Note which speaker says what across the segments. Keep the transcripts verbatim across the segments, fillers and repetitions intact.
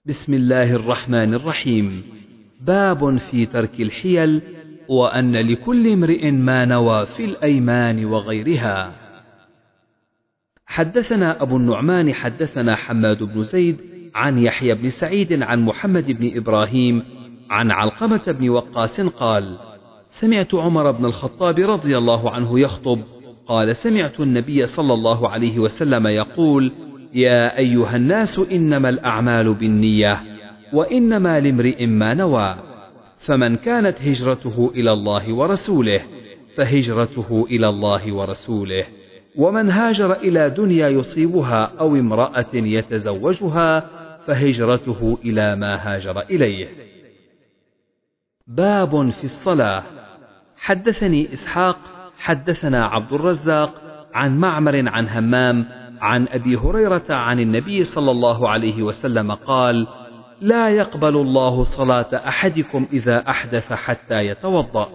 Speaker 1: بسم الله الرحمن الرحيم. باب في ترك الحيل، وأن لكل امرئ ما نوى في الأيمان وغيرها. حدثنا أبو النعمان حدثنا حماد بن زيد عن يحيى بن سعيد عن محمد بن إبراهيم عن علقمة بن وقاص قال: سمعت عمر بن الخطاب رضي الله عنه يخطب، قال: سمعت النبي صلى الله عليه وسلم يقول: يا أيها الناس، إنما الأعمال بالنية، وإنما لامرئ ما نوى، فمن كانت هجرته إلى الله ورسوله فهجرته إلى الله ورسوله، ومن هاجر إلى دنيا يصيبها أو امرأة يتزوجها فهجرته إلى ما هاجر إليه. باب في الصلاة. حدثني إسحاق حدثنا عبد الرزاق عن معمر عن همام عن أبي هريرة عن النبي صلى الله عليه وسلم قال: لا يقبل الله صلاة أحدكم إذا أحدث حتى يتوضأ.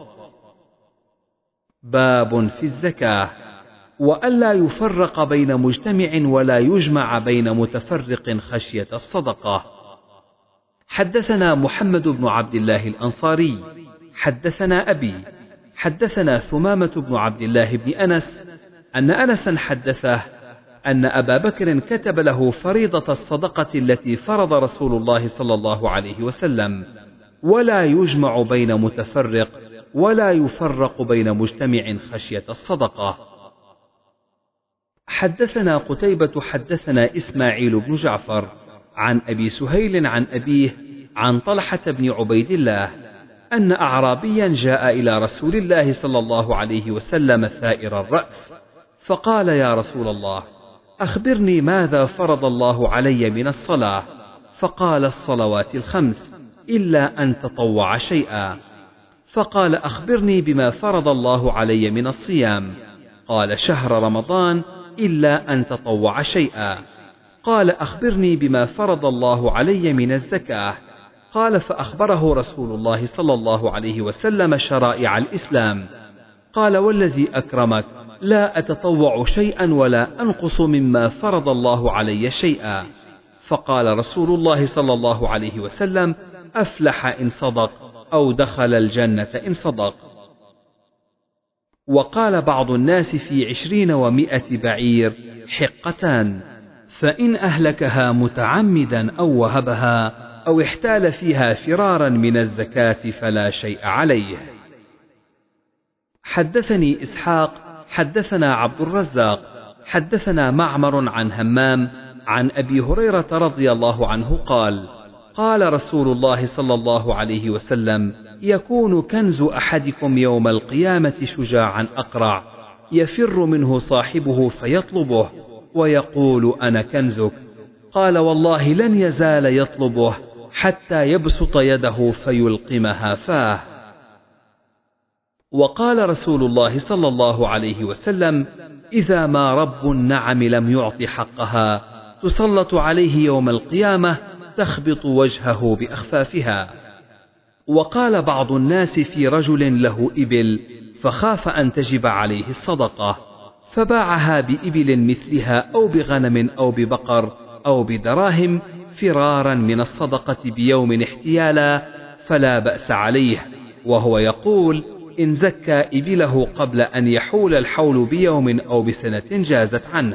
Speaker 1: باب في الزكاة، وألا يفرق بين مجتمع ولا يجمع بين متفرق خشية الصدقة. حدثنا محمد بن عبد الله الأنصاري حدثنا أبي حدثنا ثمامة بن عبد الله بن أنس أن أنسا حدثه أن أبا بكر كتب له فريضة الصدقة التي فرض رسول الله صلى الله عليه وسلم، ولا يجمع بين متفرق ولا يفرق بين مجتمع خشية الصدقة. حدثنا قتيبة حدثنا إسماعيل بن جعفر عن أبي سهيل عن أبيه عن طلحة بن عبيد الله أن أعرابيا جاء إلى رسول الله صلى الله عليه وسلم ثائر الرأس، فقال: يا رسول الله، أخبرني ماذا فرض الله علي من الصلاة؟ فقال: الصلوات الخمس إلا أن تطوع شيئا. فقال: أخبرني بما فرض الله علي من الصيام؟ قال: شهر رمضان إلا أن تطوع شيئا. قال: أخبرني بما فرض الله علي من الزكاة؟ قال: فأخبره رسول الله صلى الله عليه وسلم شرائع الإسلام. قال: والذي أكرمك، لا أتطوع شيئا ولا أنقص مما فرض الله علي شيئا. فقال رسول الله صلى الله عليه وسلم: أفلح إن صدق، أو دخل الجنة إن صدق. وقال بعض الناس: في عشرين ومائة بعير حقتان، فإن أهلكها متعمدا أو وهبها أو احتال فيها فرارا من الزكاة فلا شيء عليه. حدثني إسحاق حدثنا عبد الرزاق حدثنا معمر عن همام عن أبي هريرة رضي الله عنه قال: قال رسول الله صلى الله عليه وسلم: يكون كنز أحدكم يوم القيامة شجاعا أقرع، يفر منه صاحبه فيطلبه ويقول: أنا كنزك. قال: والله لن يزال يطلبه حتى يبسط يده فيلقمها فاه. وقال رسول الله صلى الله عليه وسلم: إذا ما رب النعم لم يعط حقها تسلط عليه يوم القيامة تخبط وجهه بأخفافها. وقال بعض الناس: في رجل له إبل فخاف أن تجب عليه الصدقة، فباعها بإبل مثلها أو بغنم أو ببقر أو بدراهم فرارا من الصدقة بيوم احتيالا، فلا بأس عليه، وهو يقول: إن زكى إبله قبل أن يحول الحول بيوم أو بسنة جازت عنه.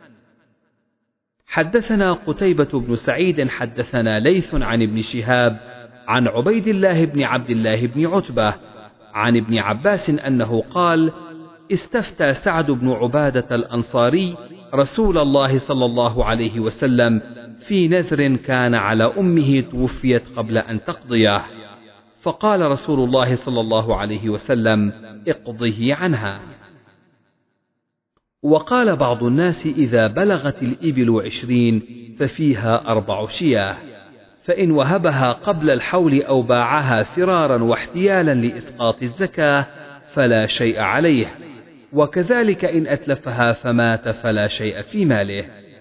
Speaker 1: حدثنا قتيبة بن سعيد حدثنا ليث عن ابن شهاب عن عبيد الله بن عبد الله بن عتبة عن ابن عباس أنه قال: استفتى سعد بن عبادة الأنصاري رسول الله صلى الله عليه وسلم في نذر كان على أمه توفيت قبل أن تقضيه، فقال رسول الله صلى الله عليه وسلم: اقضه عنها. وقال بعض الناس: إذا بلغت الإبل عشرين ففيها أربع شياه، فإن وهبها قبل الحول أو باعها فرارا واحتيالا لإسقاط الزكاة فلا شيء عليه، وكذلك إن أتلفها فمات فلا شيء في ماله.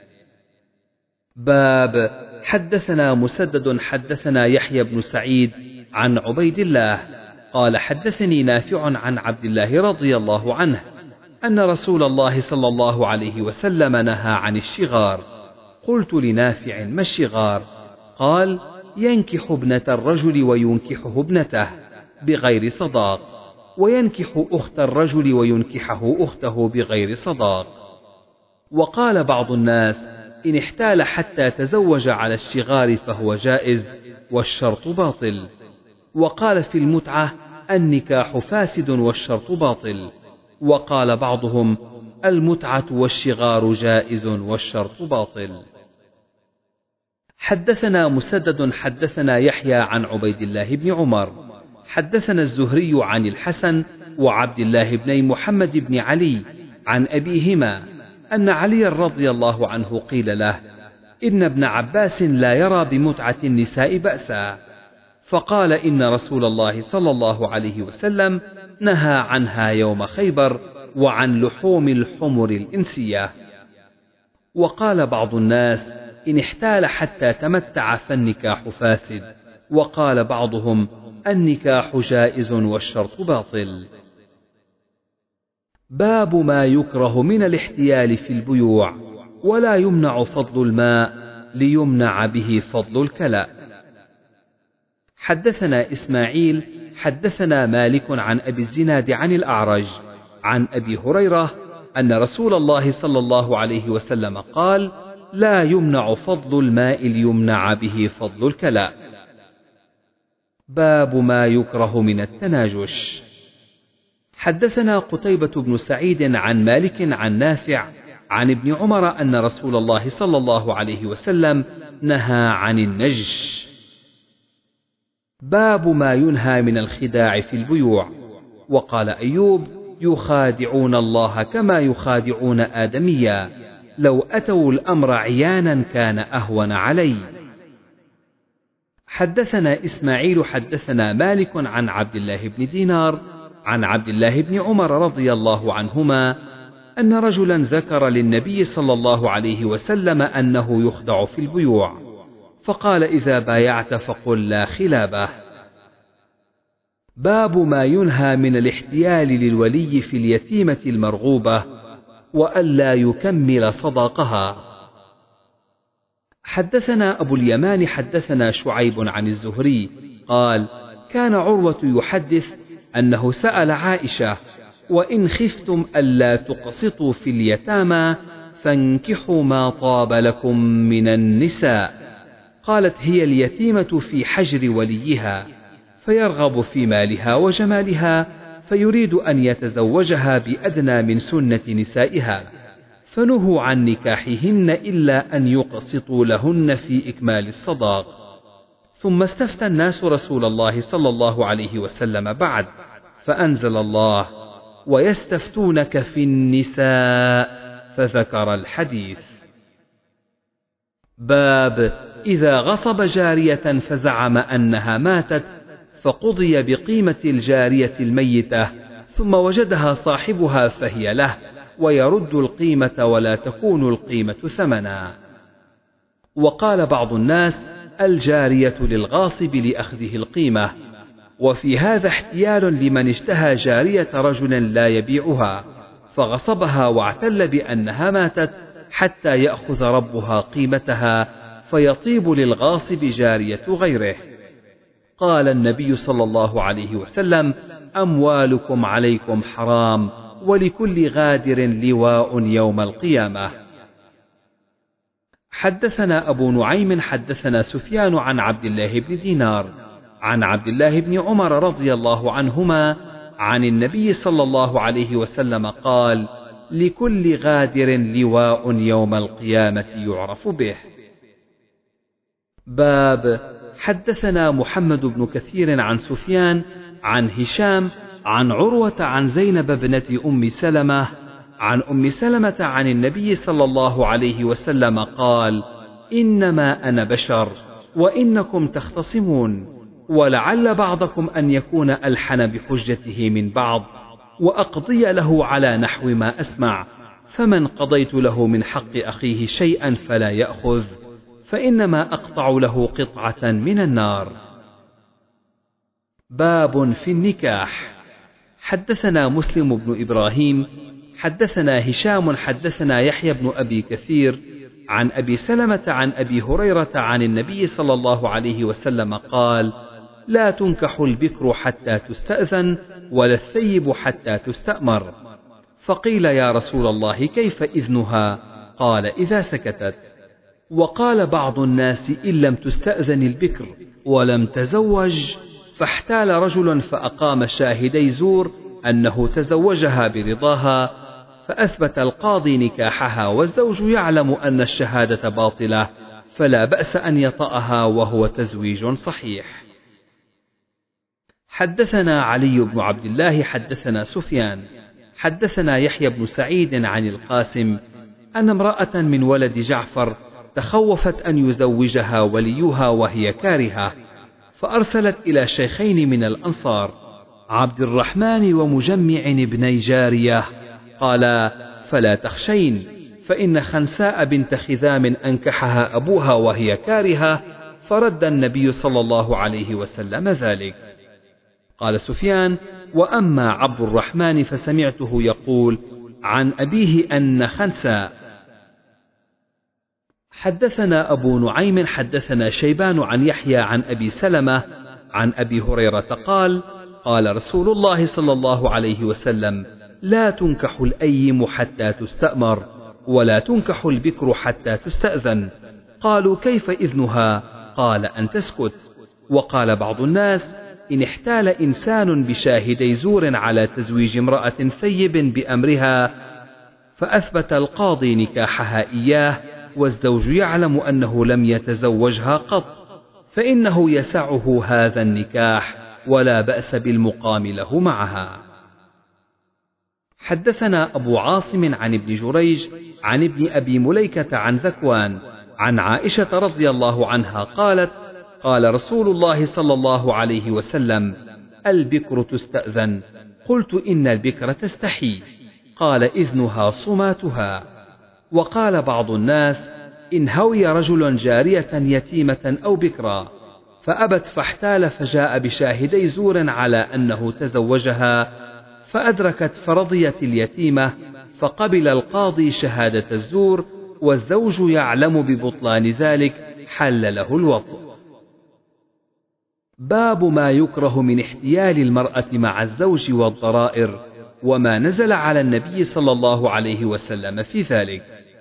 Speaker 1: باب. حدثنا مسدد حدثنا يحيى بن سعيد عن عبيد الله قال: حدثني نافع عن عبد الله رضي الله عنه أن رسول الله صلى الله عليه وسلم نهى عن الشغار. قلت لنافع: ما الشغار؟ قال: ينكح ابنة الرجل وينكحه ابنته بغير صداق، وينكح أخت الرجل وينكحه أخته بغير صداق. وقال بعض الناس: إن احتال حتى تزوج على الشغار فهو جائز والشرط باطل. وقال في المتعة: النكاح فاسد والشرط باطل. وقال بعضهم: المتعة والشغار جائز والشرط باطل. حدثنا مسدد حدثنا يحيى عن عبيد الله بن عمر حدثنا الزهري عن الحسن وعبد الله بن محمد بن علي عن أبيهما أن علي رضي الله عنه قيل له: إن ابن عباس لا يرى بمتعة النساء بأسا، فقال: إن رسول الله صلى الله عليه وسلم نهى عنها يوم خيبر وعن لحوم الحمر الإنسية. وقال بعض الناس: إن احتال حتى تمتع فالنكاح فاسد. وقال بعضهم: النكاح جائز والشرط باطل. باب ما يكره من الاحتيال في البيوع، ولا يمنع فضل الماء ليمنع به فضل الكلى. حدثنا إسماعيل حدثنا مالك عن أبي الزناد عن الأعرج عن أبي هريرة أن رسول الله صلى الله عليه وسلم قال: لا يمنع فضل الماء ليمنع به فضل الكلى. باب ما يكره من التناجش. حدثنا قتيبة بن سعيد عن مالك عن نافع عن ابن عمر أن رسول الله صلى الله عليه وسلم نهى عن النجش. باب ما ينهى من الخداع في البيوع. وقال أيوب: يخادعون الله كما يخادعون آدميا، لو أتوا الأمر عيانا كان أهون علي. حدثنا إسماعيل حدثنا مالك عن عبد الله بن دينار عن عبد الله بن عمر رضي الله عنهما أن رجلا ذكر للنبي صلى الله عليه وسلم أنه يخدع في البيوع، فقال: إذا بايعت فقل لا خلابه. باب ما ينهى من الاحتيال للولي في اليتيمة المرغوبة وألا يكمل صداقها. حدثنا أبو اليمان حدثنا شعيب عن الزهري قال: كان عروة يحدث أنه سأل عائشة: وإن خفتم ألا تقسطوا في اليتامى فانكحوا ما طاب لكم من النساء. قالت: هي اليتيمة في حجر وليها، فيرغب في مالها وجمالها، فيريد أن يتزوجها بأدنى من سنة نسائها، فنهوا عن نكاحهن إلا أن يقسطوا لهن في إكمال الصداق. ثم استفتى الناس رسول الله صلى الله عليه وسلم بعد، فأنزل الله: ويستفتونك في النساء، فذكر الحديث. باب إذا غصب جارية فزعم أنها ماتت فقضي بقيمة الجارية الميتة ثم وجدها صاحبها فهي له، ويرد القيمة ولا تكون القيمة ثمنا. وقال بعض الناس: الجارية للغاصب لأخذه القيمة. وفي هذا احتيال لمن اشتهى جارية رجل لا يبيعها فغصبها واعتل بأنها ماتت حتى يأخذ ربها قيمتها، فيطيب للغاصب جارية غيره. قال النبي صلى الله عليه وسلم: أموالكم عليكم حرام، ولكل غادر لواء يوم القيامة. حدثنا أبو نعيم حدثنا سفيان عن عبد الله بن دينار عن عبد الله بن عمر رضي الله عنهما عن النبي صلى الله عليه وسلم قال: لكل غادر لواء يوم القيامة يعرف به. باب حدثنا محمد بن كثير عن سفيان عن هشام عن عروة عن زينب بنت أم سلمة عن أم سلمة عن النبي صلى الله عليه وسلم قال: إنما أنا بشر وإنكم تختصمون، ولعل بعضكم أن يكون ألحن بحجته من بعض، وأقضي له على نحو ما أسمع، فمن قضيت له من حق أخيه شيئا فلا يأخذ، فإنما أقطع له قطعة من النار. باب في النكاح. حدثنا مسلم بن إبراهيم حدثنا هشام حدثنا يحيى بن أبي كثير عن أبي سلمة عن أبي هريرة عن النبي صلى الله عليه وسلم قال: لا تنكح البكر حتى تستأذن ولا الثيب حتى تستأمر. فقيل: يا رسول الله كيف إذنها؟ قال: إذا سكتت. وقال بعض الناس: إن لم تستأذن البكر ولم تزوج، فاحتال رجل فأقام شاهدي زور أنه تزوجها برضاها، فأثبت القاضي نكاحها والزوج يعلم أن الشهادة باطلة، فلا بأس أن يطأها وهو تزويج صحيح. حدثنا علي بن عبد الله حدثنا سفيان حدثنا يحيى بن سعيد عن القاسم أن امرأة من ولد جعفر تخوفت أن يزوجها وليها وهي كارهة، فأرسلت إلى شيخين من الأنصار، عبد الرحمن ومجمع بني جارية، قالا: فلا تخشين، فإن خنساء بنت خذام أنكحها أبوها وهي كارهة، فرد النبي صلى الله عليه وسلم ذلك. قال سفيان: وأما عبد الرحمن فسمعته يقول عن أبيه أن خنساء. حدثنا أبو نعيم حدثنا شيبان عن يحيى عن أبي سلمة عن أبي هريرة قال: قال رسول الله صلى الله عليه وسلم: لا تنكح الأيم حتى تستأمر، ولا تنكح البكر حتى تستأذن. قالوا: كيف إذنها؟ قال: أن تسكت. وقال بعض الناس: إن احتال إنسان بشاهدي زور على تزويج امرأة ثيب بأمرها، فأثبت القاضي نكاحها إياه والزوج يعلم أنه لم يتزوجها قط، فإنه يسعه هذا النكاح ولا بأس بالمقام له معها. حدثنا أبو عاصم عن ابن جريج عن ابن أبي مليكة عن ذكوان عن عائشة رضي الله عنها قالت: قال رسول الله صلى الله عليه وسلم: البكر تستأذن. قلت: إن البكر تستحي. قال: إذنها صماتها. وقال بعض الناس: إن هوي رجل جارية يتيمة أو بكرا فأبت فاحتال فجاء بشاهدي زور على أنه تزوجها، فأدركت فرضيت اليتيمة، فقبل القاضي شهادة الزور والزوج يعلم ببطلان ذلك، حل له الوطء. باب ما يكره من احتيال المرأة مع الزوج والضرائر، وما نزل على النبي صلى الله عليه وسلم في ذلك.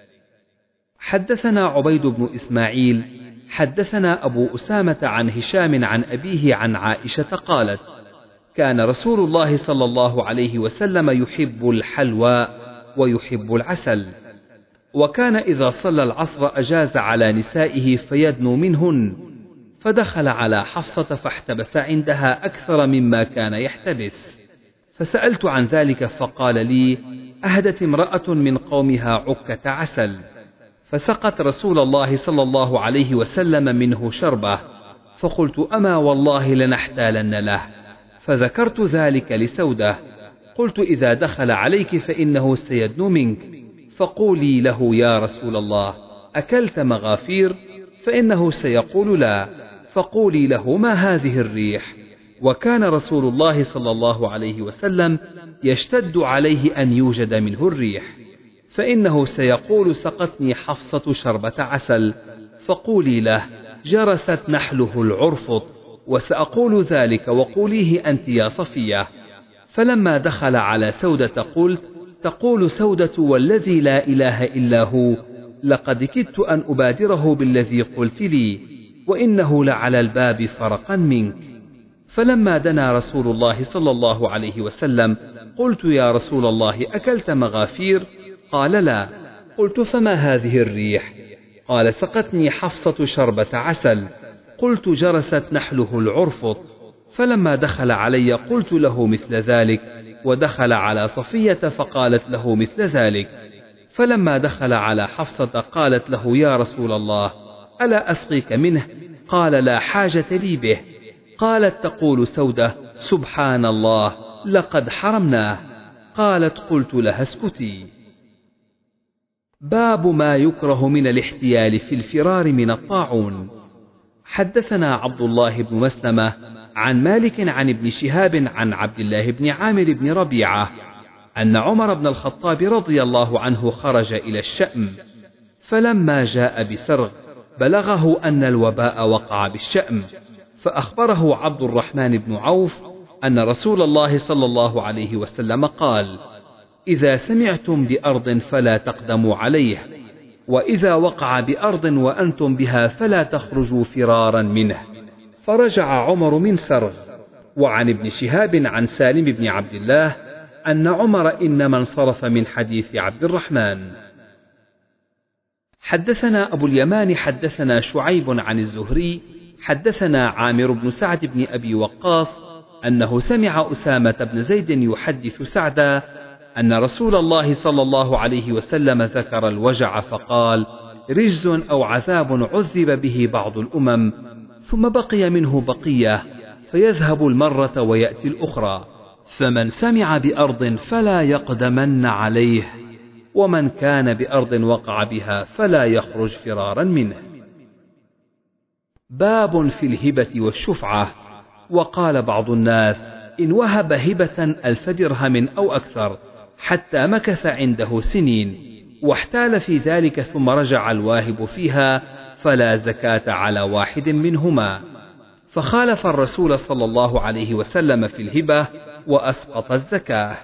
Speaker 1: حدثنا عبيد بن إسماعيل حدثنا أبو أسامة عن هشام عن أبيه عن عائشة قالت: كان رسول الله صلى الله عليه وسلم يحب الحلوى ويحب العسل، وكان إذا صلى العصر أجاز على نسائه فيدنو منهن، فدخل على حفصة فاحتبس عندها أكثر مما كان يحتبس، فسألت عن ذلك فقال لي: أهدت امرأة من قومها عكة عسل، فسقت رسول الله صلى الله عليه وسلم منه شربة، فقلت: أما والله لنحتالن له، فذكرت ذلك لسودة، قلت: إذا دخل عليك فإنه سيدنو منك، فقولي له: يا رسول الله أكلت مغافير؟ فإنه سيقول لا، فقولي له: ما هذه الريح؟ وكان رسول الله صلى الله عليه وسلم يشتد عليه أن يوجد منه الريح، فإنه سيقول: سقتني حفصة شربة عسل، فقولي له: جرست نحله العرفط، وسأقول ذلك وقوليه أنت يا صفية. فلما دخل على سودة قلت: تقول سودة والذي لا إله إلا هو، لقد كدت أن أبادره بالذي قلت لي، وإنه لعلى الباب فرقا منك. فلما دنا رسول الله صلى الله عليه وسلم قلت: يا رسول الله أكلت مغافير؟ قال: لا. قلت: فما هذه الريح؟ قال: سقتني حفصة شربة عسل. قلت: جرست نحله العرفط. فلما دخل علي قلت له مثل ذلك، ودخل على صفية فقالت له مثل ذلك. فلما دخل على حفصة قالت له: يا رسول الله ألا أسقيك منه؟ قال: لا حاجة لي به. قالت: تقول سودة: سبحان الله لقد حرمناه. قالت: قلت لها: اسكتي. باب ما يكره من الاحتيال في الفرار من الطاعون. حدثنا عبد الله بن مسلمة عن مالك عن ابن شهاب عن عبد الله بن عامر بن ربيعة أن عمر بن الخطاب رضي الله عنه خرج إلى الشأم، فلما جاء بسرغ بلغه أن الوباء وقع بالشأم، فأخبره عبد الرحمن بن عوف أن رسول الله صلى الله عليه وسلم قال: إذا سمعتم بأرض فلا تقدموا عليه، وإذا وقع بأرض وأنتم بها فلا تخرجوا فرارا منه. فرجع عمر من سرغ. وعن ابن شهاب عن سالم بن عبد الله أن عمر إنما انصرف من حديث عبد الرحمن. حدثنا أبو اليمان حدثنا شعيب عن الزهري حدثنا عامر بن سعد بن أبي وقاص أنه سمع أسامة بن زيد يحدث سعدا أن رسول الله صلى الله عليه وسلم ذكر الوجع فقال: رجز أو عذاب عذب به بعض الأمم، ثم بقي منه بقية، فيذهب المرة ويأتي الأخرى، فمن سمع بأرض فلا يقدمن عليه، ومن كان بأرض وقع بها فلا يخرج فرارا منه. باب في الهبة والشفعة. وقال بعض الناس: إن وهب هبة ألف درهم أو أكثر حتى مكث عنده سنين واحتال في ذلك ثم رجع الواهب فيها فلا زكاة على واحد منهما، فخالف الرسول صلى الله عليه وسلم في الهبة وأسقط الزكاة.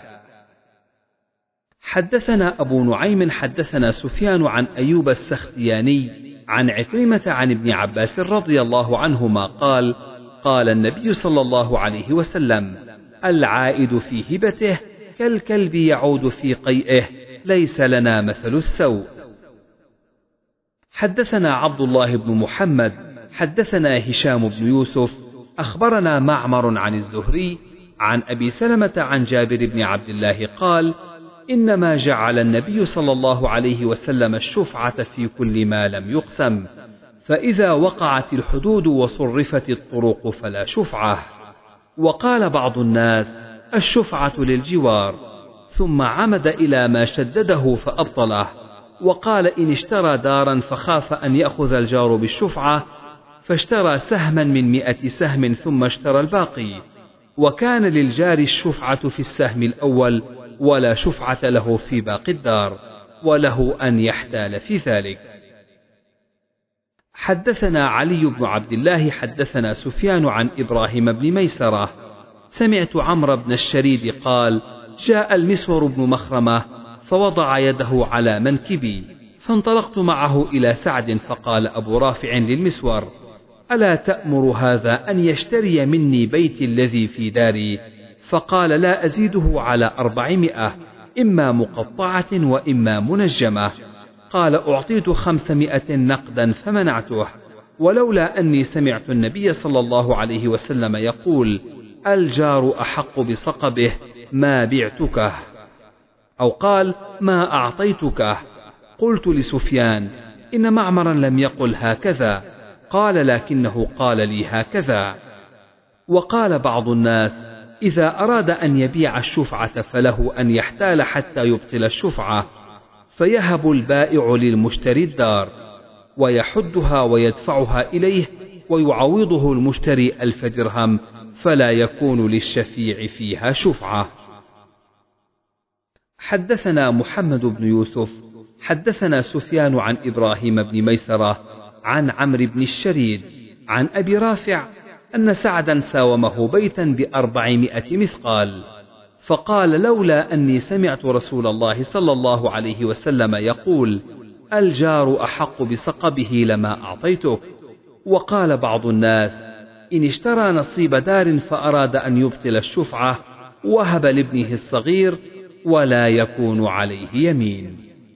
Speaker 1: حدثنا أبو نعيم حدثنا سفيان عن أيوب السختياني عن عكرمة عن ابن عباس رضي الله عنهما قال: قال النبي صلى الله عليه وسلم: العائد في هبته كالكلب يعود في قيئه، ليس لنا مثل السوء. حدثنا عبد الله بن محمد حدثنا هشام بن يوسف أخبرنا معمر عن الزهري عن أبي سلمة عن جابر بن عبد الله قال: إنما جعل النبي صلى الله عليه وسلم الشفعة في كل ما لم يقسم، فإذا وقعت الحدود وصرفت الطرق فلا شفعة. وقال بعض الناس: الشفعة للجوار، ثم عمد إلى ما شدده فأبطله، وقال: إن اشترى دارا فخاف أن يأخذ الجار بالشفعة فاشترى سهما من مئة سهم ثم اشترى الباقي، وكان للجار الشفعة في السهم الأول ولا شفعة له في باقي الدار، وله أن يحتال في ذلك. حدثنا علي بن عبد الله حدثنا سفيان عن إبراهيم بن ميسرة سمعت عمرو بن الشريد قال: جاء المسور بن مخرمة فوضع يده على منكبي، فانطلقت معه إلى سعد، فقال أبو رافع للمسور: ألا تأمر هذا أن يشتري مني بيتي الذي في داري؟ فقال: لا أزيده على أربعمائة، إما مقطعة وإما منجمة. قال: أعطيت خمسمائة نقدا فمنعته، ولولا أني سمعت النبي صلى الله عليه وسلم يقول: الجار أحق بصقبه ما بعتكه، أو قال: ما أعطيتكه. قلت لسفيان: إن معمرا لم يقل هكذا، قال: لكنه قال لي هكذا. وقال بعض الناس: إذا أراد أن يبيع الشفعة فله أن يحتال حتى يبطل الشفعة، فيهب البائع للمشتري الدار ويحدها ويدفعها إليه ويعوضه المشتري ألف درهم، فلا يكون للشفيع فيها شفعة. حدثنا محمد بن يوسف حدثنا سفيان عن إبراهيم بن ميسرة عن عمرو بن الشريد عن أبي رافع أن سعدا ساومه بيتا بأربعمائة مثقال، فقال: لولا أني سمعت رسول الله صلى الله عليه وسلم يقول: الجار أحق بصقبه لما أعطيتك. وقال بعض الناس: إن اشترى نصيب دار فأراد أن يبطل الشفعة وهب لابنه الصغير ولا يكون عليه يمين.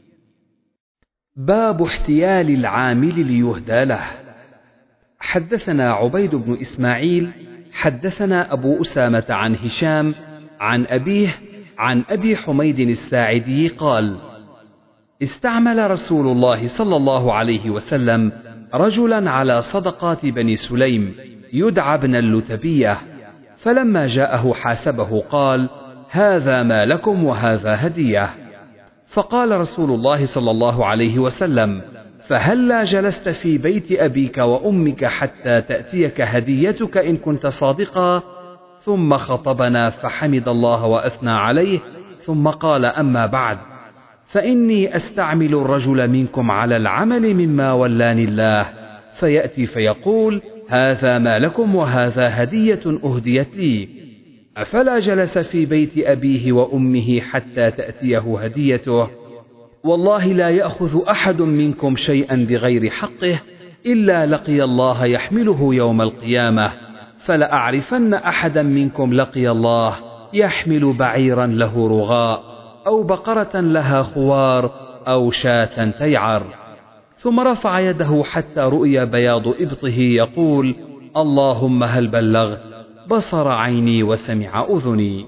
Speaker 1: باب احتيال العامل ليهدى له. حدثنا عبيد بن إسماعيل حدثنا أبو أسامة عن هشام عن أبيه عن أبي حميد الساعدي قال: استعمل رسول الله صلى الله عليه وسلم رجلا على صدقات بني سليم يدعى ابن اللتبية، فلما جاءه حاسبه قال: هذا ما لكم وهذا هدية. فقال رسول الله صلى الله عليه وسلم: فهلا جلست في بيت أبيك وأمك حتى تأتيك هديتك إن كنت صادقا؟ ثم خطبنا فحمد الله وأثنى عليه، ثم قال: أما بعد، فإني أستعمل الرجل منكم على العمل مما ولاني الله، فيأتي فيقول: هذا ما لكم وهذا هدية أهديت لي. أفلا جلس في بيت أبيه وأمه حتى تأتيه هديته؟ والله لا يأخذ أحد منكم شيئا بغير حقه إلا لقي الله يحمله يوم القيامة، فلأعرفن أحدا منكم لقي الله يحمل بعيرا له رغاء أو بقرة لها خوار أو شاة تيعر. ثم رفع يده حتى رؤي بياض إبطه يقول: اللهم هل بلغت؟ بصر عيني وسمع أذني.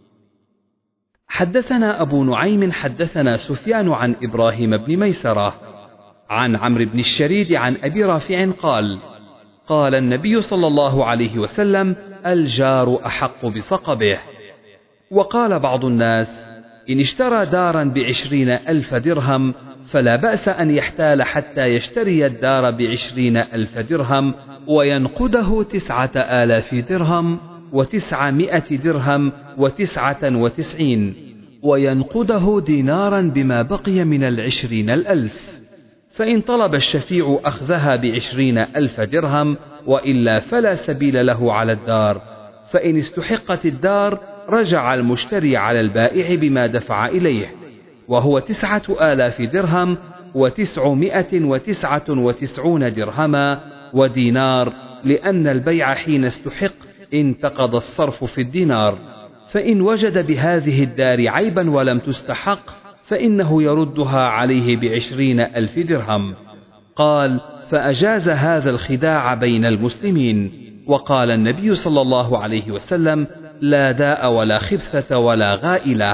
Speaker 1: حدثنا أبو نعيم حدثنا سفيان عن إبراهيم بن ميسرة عن عمرو بن الشريد عن أبي رافع قال: قال النبي صلى الله عليه وسلم: الجار أحق بصقبه. وقال بعض الناس: إن اشترى دارا بعشرين ألف درهم فلا بأس أن يحتال حتى يشتري الدار بعشرين ألف درهم وينقده تسعة آلاف درهم وتسعمائة درهم وتسعة وتسعين، وينقده دينارا بما بقي من العشرين الألف. فإن طلب الشفيع أخذها بعشرين ألف درهم وإلا فلا سبيل له على الدار. فإن استحقت الدار رجع المشتري على البائع بما دفع إليه، وهو تسعة آلاف درهم وتسعمائة وتسعة وتسعون درهما ودينار، لأن البيع حين استحق انتقض الصرف في الدينار. فإن وجد بهذه الدار عيبا ولم تستحق فإنه يردها عليه بعشرين ألف درهم. قال: فأجاز هذا الخداع بين المسلمين. وقال النبي صلى الله عليه وسلم: لا داء ولا خبثة ولا غائلة.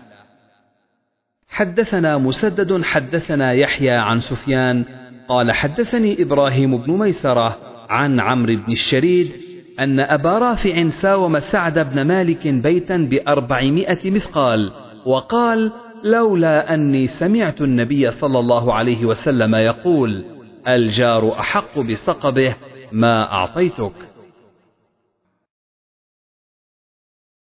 Speaker 1: حدثنا مسدد حدثنا يحيى عن سفيان قال: حدثني إبراهيم بن ميسرة عن عمرو بن الشريد أن أبا رافع ساوم سعد بن مالك بيتا بأربعمائة مثقال، وقال: لولا أني سمعت النبي صلى الله عليه وسلم يقول: الجار أحق بصقبه ما أعطيتك.